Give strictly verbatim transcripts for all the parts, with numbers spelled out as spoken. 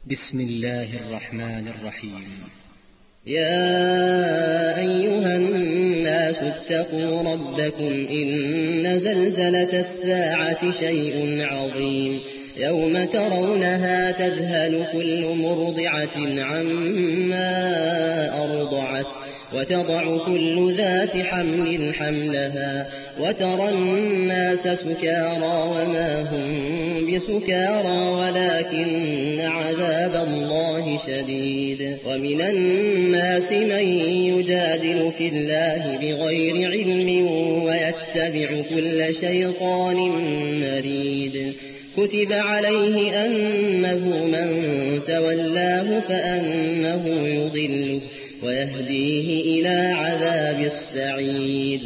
بسم الله الرحمن الرحيم. يا أيها الناس اتقوا ربكم إن زلزلة الساعة شيء عظيم يوم ترونها تذهل كل مرضعة عما أرضعت وتضع كل ذات حمل حملها وترى الناس سكارى وما هم بسكارى ولكن عذاب الله شديد. ومن الناس من يجادل في الله بغير علم ويتبع كل شيطان مريد. كتب عليه أنه من تولاه فأنه يضله ويهديه إلى عذاب السعير.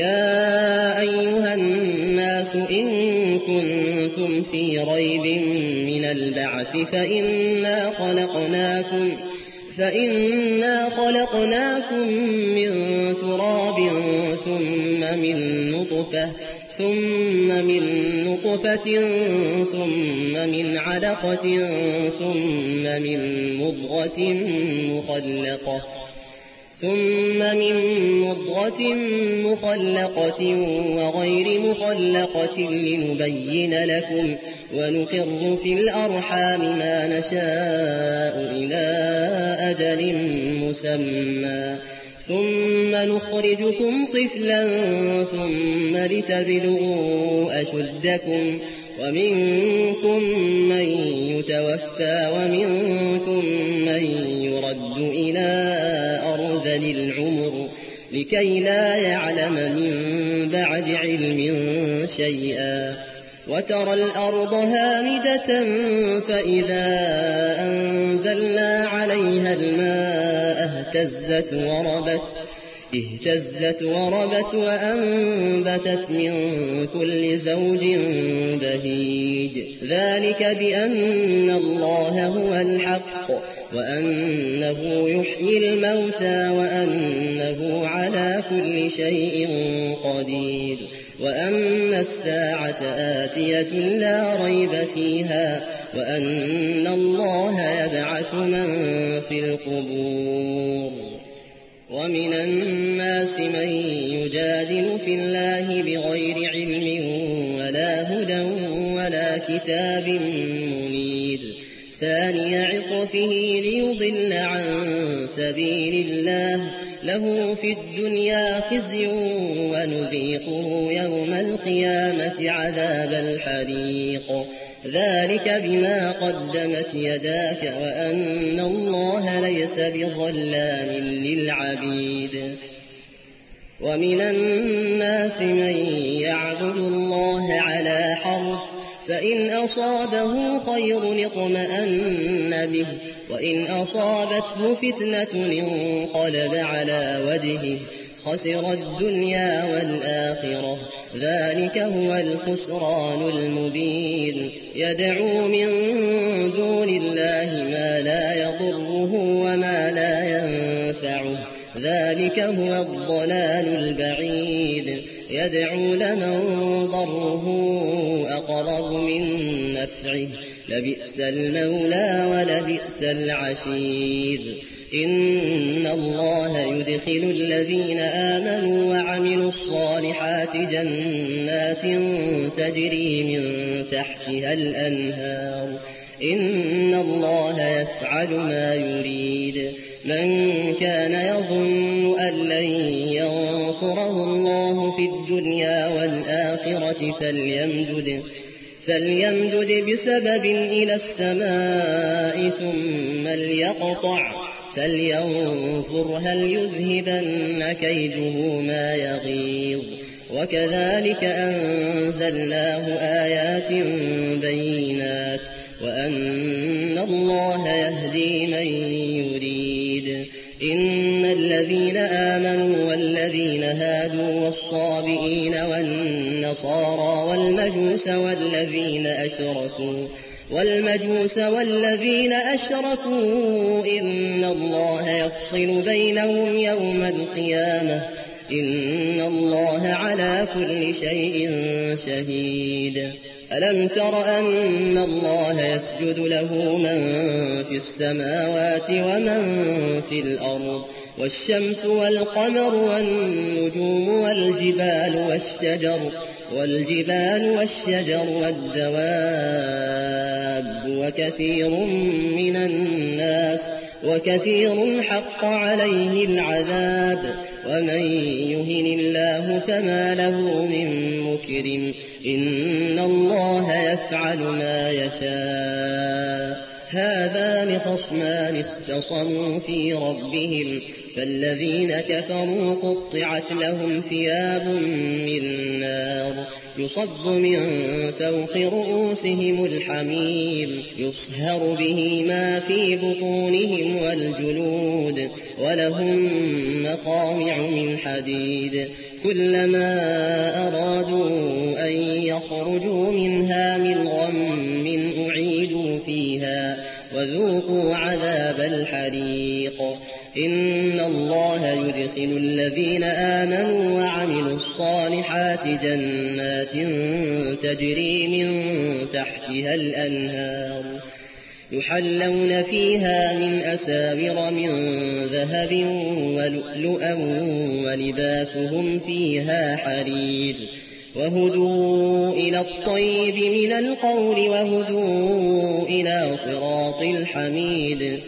يا أيها الناس إن كنتم في ريب من البعث فإنا خلقناكم فإنا خلقناكم من تراب ثم من نطفة ثم من نطفة ثم من علقة ثم من مضغة مخلقة ثم من مضغة مخلقة وغير مخلقة لنبين لكم ونقر في الأرحام ما نشاء إلى أجل مسمى ثم نخرجكم طفلا ثم لتبلغوا أشدكم ومنكم من يتوفى ومنكم من يرد إلى أرذل العمر لكي لا يعلم من بعد علم شيئا. وترى الأرض هامدة فإذا أنزلنا عليها الماء اهتزت وربت اهتزت وربت وأنبتت من كل زوج بهيج. ذلك بأن الله هو الحق وأنه يحيي الموتى وأنه على كل شيء قدير وأن الساعة آتية لا ريب فيها وأن الله يبعث من في القبور. ومن الناس من يجادل في الله بغير علم ولا هدى ولا كتاب منير. ثاني عطفه ليضل عن سبيل الله له في الدنيا خزي ونذيقه يوم القيامة عذاب الحريق. ذلك بما قدمت يداك وأن الله ليس بظلام للعبيد. ومن الناس من يعبد الله على حرف فإن أصابه خير اطمأن به وإن أصابته فتنة انقلب على وجهه خسر الدنيا والآخرة. ذلك هو الخسران المبين. يدعو من دون الله ما لا يضره وما لا ينفعه ذلك هو الضلال البعيد. يدعو لمن ضره أقرب من نفعه لبئس المولى ولبئس العشير. إن الله يدخل الذين آمنوا وعملوا الصالحات جنات تجري من تحتها الأنهار. إن الله يفعل ما يريد. من كان يظن أن لن ينصره الله في الدنيا والآخرة فليمدد فليمدد بسبب إلى السماء ثم ليقطع فلينظر هل يذهبن كيده ما يغيظ. وكذلك أنزلناه آيات بينات وأن الله يهدي من يريد. إن الذين آمنوا والذين هادوا والصابئين والنصارى والمجوس والذين أشركوا والمجوس والذين أشركوا إن الله يفصل بينهم يوم القيامة إن الله على كل شيء شهيد. ألم تر أن الله يسجد له من في السماوات ومن في الأرض والشمس والقمر والنجوم والجبال والشجر والجبال والشجر والدواب وكثير من الناس وكثير حق عليه العذاب ومن يهن الله فما له من مكرم إن الله يفعل ما يشاء هذان خصمان اختصموا في ربهم فالذين كفروا قطعت لهم ثياب من نار يصب من فوق رؤوسهم الحميم يصهر به ما في بطونهم والجلود ولهم مقامع من حديد كلما أرادوا أن يخرجوا منها من غم أعيدوا فيها وذوقوا عذاب الحريق إن الله يدخل الذين آمنوا وعملوا الصالحات جنات تجري من تحتها الأنهار يحلون فيها من أساور من ذهب ولؤلؤا ولباسهم فيها حرير وهدوا إلى الطيب من القول وهدوا إلى صراط الحميد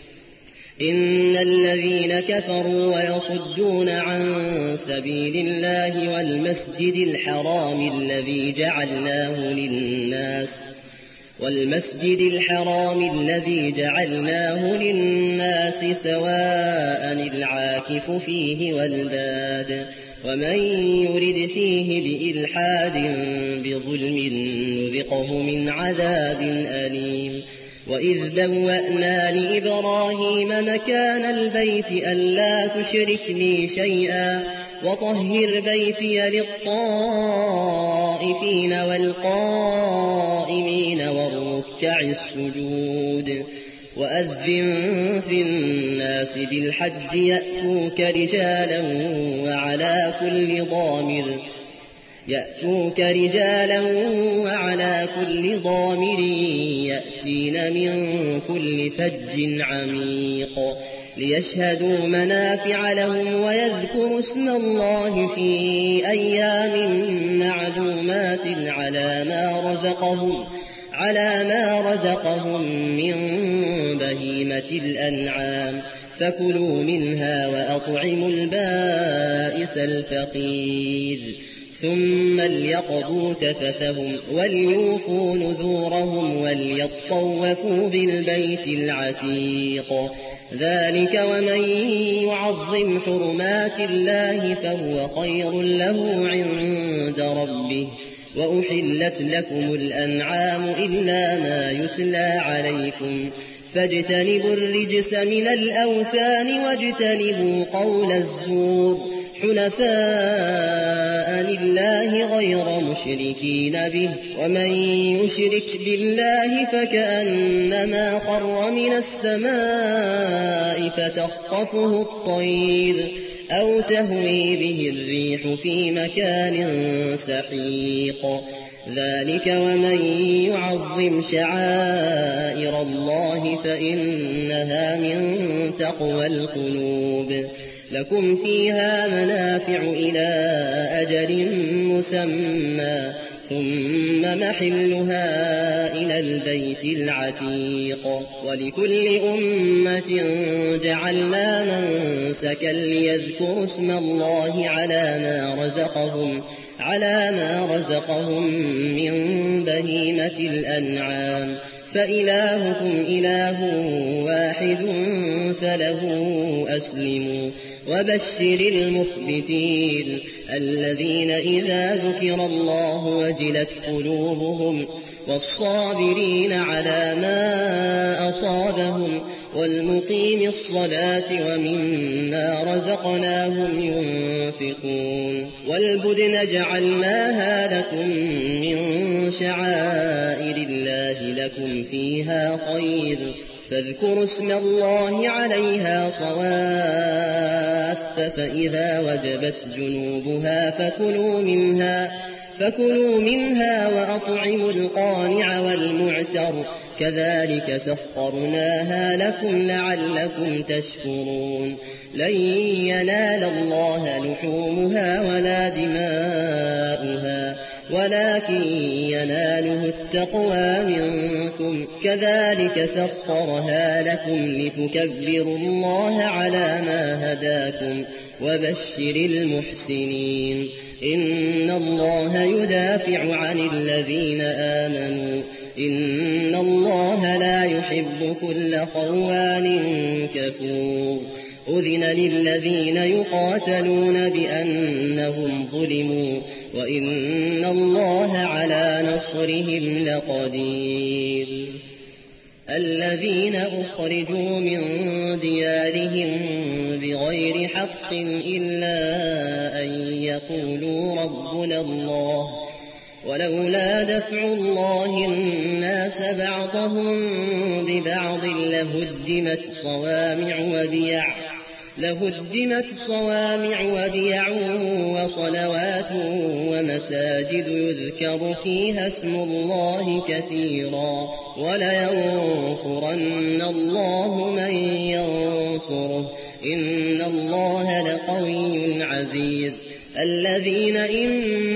إن الذين كفروا ويصدون عن سبيل الله والمسجد الحرام الذي جعلناه للناس والمسجد الحرام الذي جعلناه للناس سواء العاكف فيه والباد ومن يرد فيه بإلحاد بظلم نذقه من عذاب أليم وإذ بوأنا لإبراهيم مكان البيت ألا تشرك بي شيئا وطهر بيتي للطائفين والقائمين والركع السجود وأذن في الناس بالحج يأتوك رجالا وعلى كل ضامر يأتوك رجالا وعلى كل ضامر يأتين من كل فج عميق ليشهدوا منافع لهم ويذكروا اسم الله في أيام معلومات على ما رزقهم على ما رزقهم من بهيمة الأنعام فكلوا منها وأطعموا البائس الفقير ثم ليقضوا تفثهم وليوفوا نذورهم وليطوفوا بالبيت العتيق ذلك ومن يعظم حرمات الله فهو خير له عند ربه وأحلت لكم الأنعام إلا ما يتلى عليكم فاجتنبوا الرجس من الأوثان واجتنبوا قول الزور حنفاء لله غير مشركين به ومن يشرك بالله فكأنما خر من السماء فتخطفه الطير أو تهوي به الريح في مكان سحيق ذلك ومن يعظم شعائر الله فإنها من تقوى القلوب لكم فيها منافع إلى أجل مسمى ثم محلها إلى البيت العتيق ولكل أمة جعلنا منسكا ليذكروا اسم الله على ما رزقهم على ما رزقهم من بهيمة الأنعام فإلهكم إله واحد فله أسلموا وبشر المخبتين الذين إذا ذكر الله وجلت قلوبهم والصابرين على ما أصابهم والمقيم الصلاة ومما رزقناهم ينفقون والبدن جعلناها لكم من شعائر الله لكم فيها خير فاذكروا اسم الله عليها صواف فإذا وجبت جنوبها فكلوا منها فكلوا منها وأطعموا القانع والمعتر كذلك سخرناها لكم لعلكم تشكرون لن ينال الله لحومها ولا دماؤها ولكن يناله التقوى منكم كذلك سخرها لكم لتكبروا الله على ما هداكم وبشر المحسنين إن الله يدافع عن الذين آمنوا إن الله لا يحب كل خوان كفور أذن للذين يقاتلون بأنهم ظلموا وإن الله على نصرهم لقدير الذين أخرجوا من ديارهم بغير حق إلا أن يقولوا ربنا الله ولولا دفع الله الناس بعضهم ببعض لهدمت صوامع وبيع لهدمت صوامع وبيع وصلوات ومساجد يذكر فيها اسم الله كثيرا ولينصرن الله من ينصره إن الله لقوي عزيز الذين إن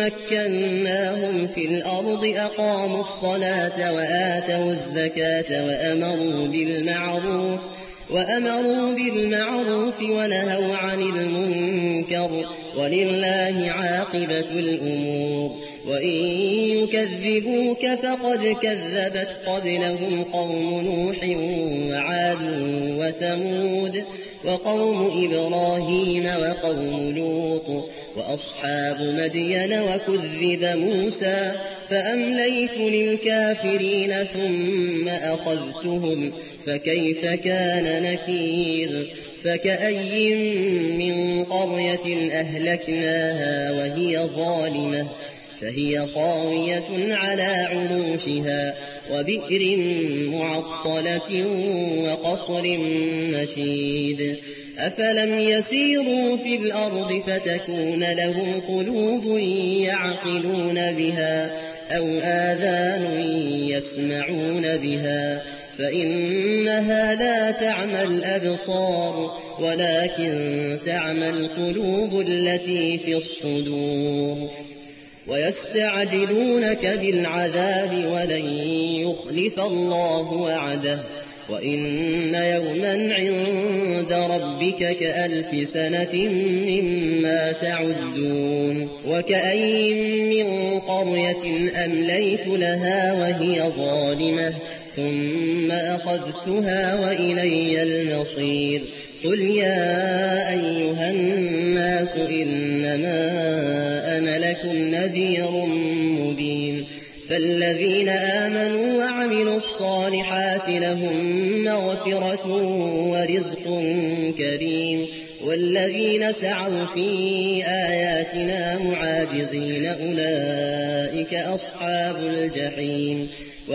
مكناهم في الأرض أقاموا الصلاة وآتوا الزكاة وأمروا بالمعروف وأمروا بالمعروف ونهوا عن المنكر ولله عاقبة الأمور وإن يكذبوك فقد كذبت قبلهم قوم نوح وعاد وثمود وقوم إبراهيم وقوم لوط وأصحاب مدين وكذب موسى فأمليت للكافرين ثم أخذتهم فكيف كان نكير فكأي من قرية أهلكناها وهي ظالمة فهي خاوية على عروشها وبئر معطلة وقصر مشيد أفلم يسيروا في الأرض فتكون لهم قلوب يعقلون بها أو آذان يسمعون بها فإنها لا تعمى الأبصار ولكن تعمى القلوب التي في الصدور ويستعجلونك بالعذاب ولن يخلف الله وعده وإن يوما عند ربك كألف سنة مما تعدون وكأين من قرية أمليت لها وهي ظالمة ثم أخذتها وإلي المصير قل يا أيها الناس إنما أنا لكم نذير مبين فالذين آمنوا وعملوا الصالحات لهم مغفرة ورزق كريم والذين سعوا في آياتنا معاجزين أولئك أصحاب الجحيم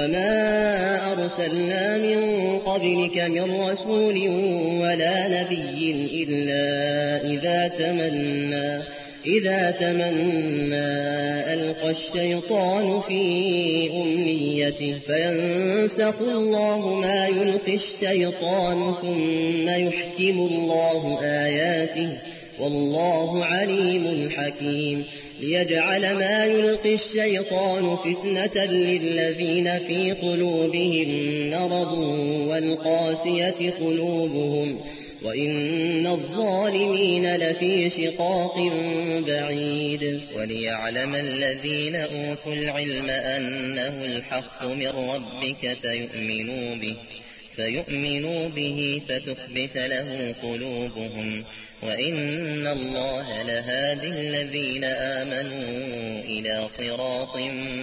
وما أرسلنا من قبلك من رسول ولا نبي إلا إذا تمنى إذا تمنى ألقى الشيطان في أمنيته فينسخ الله ما يلقي الشيطان ثم يحكم الله آياته والله عليم حكيم ليجعل ما يلقي الشيطان فتنة للذين في قلوبهم مرض والقاسية قلوبهم وإن الظالمين لفي شقاق بعيد وليعلم الذين أوتوا العلم أنه الحق من ربك فيؤمنوا به فيؤمنوا به فتخبت له قلوبهم وإن الله لهادي الذين آمنوا إلى صراط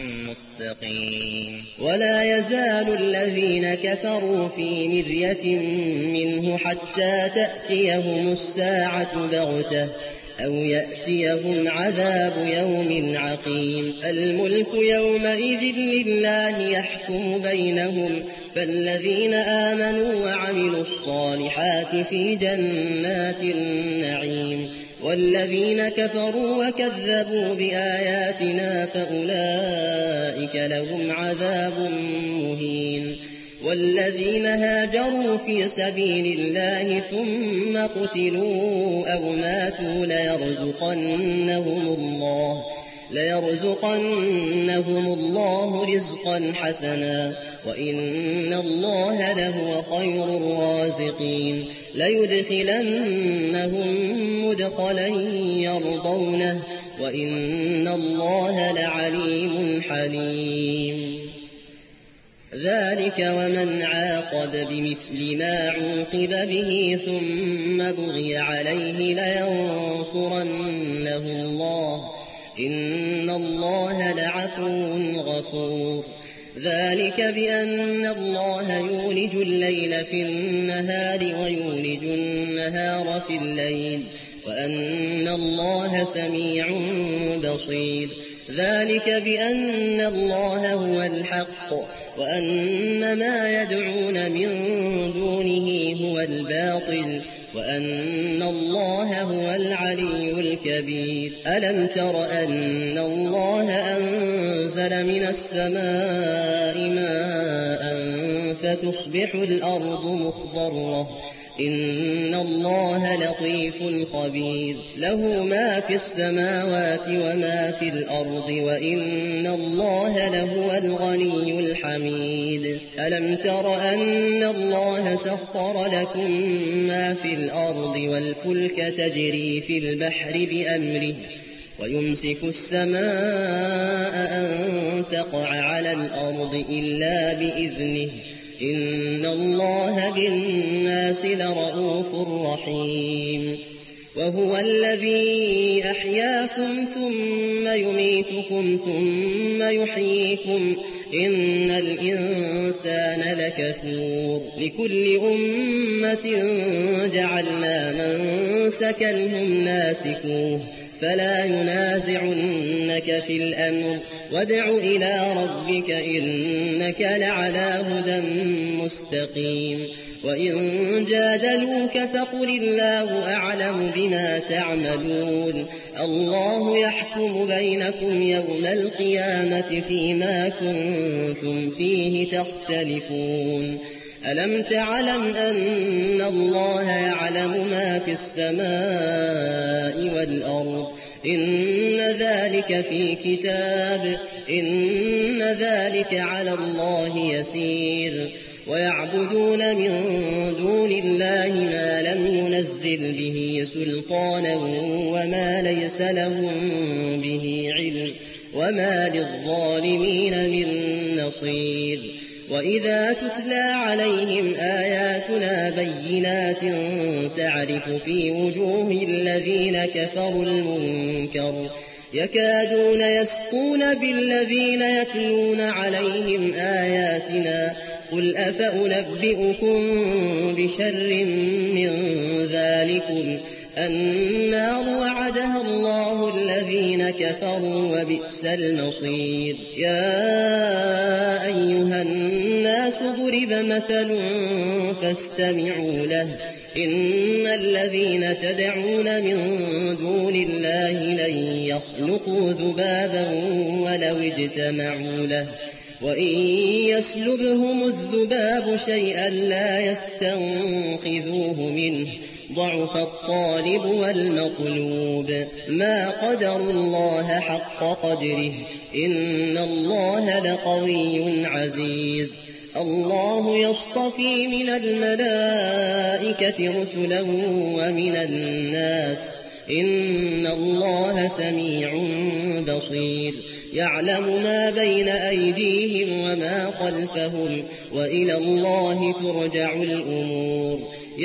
مستقيم ولا يزال الذين كفروا في مرية منه حتى تأتيهم الساعة بغتة أو يأتيهم عذاب يوم عقيم الملك يومئذ لله يحكم بينهم فالذين آمنوا وعملوا الصالحات في جنات النعيم والذين كفروا وكذبوا بآياتنا فأولئك لهم عذاب مهين والذين هاجروا في سبيل الله ثم قتلوا أو ماتوا ليرزقنهم الله ليرزقنهم الله رزقا حسنا وإن الله لهو خير الرازقين ليدخلنهم مدخلا يرضونه وإن الله لعليم حليم ذلك ومن عاقب بمثل ما عوقب به ثم بغي عليه لينصرنه الله إن الله لعفو غفور ذلك بأن الله يولج الليل في النهار ويولج النهار في الليل وأن الله سميع بصير ذلك بأن الله هو الحق وأن ما يدعون من دونه هو الباطل وأن الله هو العلي الكبير ألم تر أن الله أنزل من السماء ماء فتصبح الأرض مخضرة إن الله لطيف خبير له ما في السماوات وما في الأرض وإن الله لهو الغني الحميد ألم تر أن الله سخر لكم ما في الأرض والفلك تجري في البحر بأمره ويمسك السماء أن تقع على الأرض إلا بإذنه إن الله بالناس لرءوف رحيم وهو الذي أحياكم ثم يميتكم ثم يحييكم إن الإنسان لكفور لكل أمة جعلنا منسكا هم ناسكوه فلا ينازعنك في الأمر وادع إلى ربك إنك لعلى هدى مستقيم وإن جادلوك فقل الله أعلم بما تعملون الله يحكم بينكم يوم القيامة فيما كنتم فيه تختلفون ألم تعلم أن الله يعلم ما في السماء والأرض إن ذلك في كتاب إن ذلك على الله يسير ويعبدون من دون الله ما لم ينزل به سلطانا وما ليس لهم به علم وما للظالمين من نصير وإذا تتلى عليهم آياتنا بينات تعرف في وجوه الذين كفروا المنكر يكادون يسقون بالذين يتلون عليهم آياتنا قل أفأنبئكم بشر من ذلكم النار وعدها الله الذين كفروا وبئس المصير يا أيها الناس ضرب مثل فاستمعوا له إن الذين تدعون من دون الله لن يخلقوا ذبابا ولو اجتمعوا له وإن يسلبهم الذباب شيئا لا يستنقذوه منه ضعف الطالب والمطلوب ما قدروا الله حق قدره إن الله لقوي عزيز الله يصطفي من الملائكة رسلا ومن الناس إن الله سميع بصير يعلم ما بين أيديهم وما خلفهم وإلى الله ترجع الأمور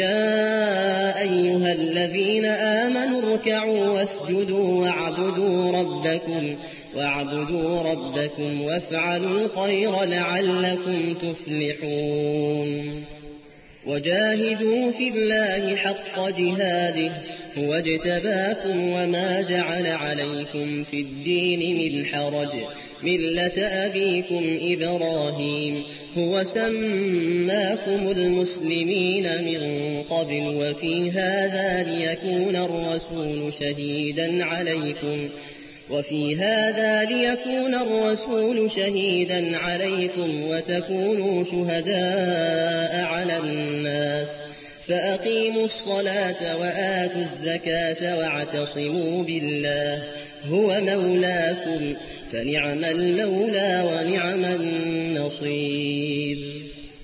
يا أيها الذين آمنوا اركعوا واسجدوا واعبدوا ربكم واعبدوا ربكم وافعلوا الخير لعلكم تفلحون وجاهدوا في الله حق جهاده هو اجتباكم وما جعل عليكم في الدين من حرج ملة أبيكم إبراهيم هو سماكم المسلمين من قبل وفي هذا ليكون الرسول شهيدا عليكم وفي هذا ليكون الرسول شهيدا عليكم وتكونوا شهداء على الناس فأقيموا الصلاة وآتوا الزكاة واعتصموا بالله هو مولاكم فنعم المولى ونعم النصير.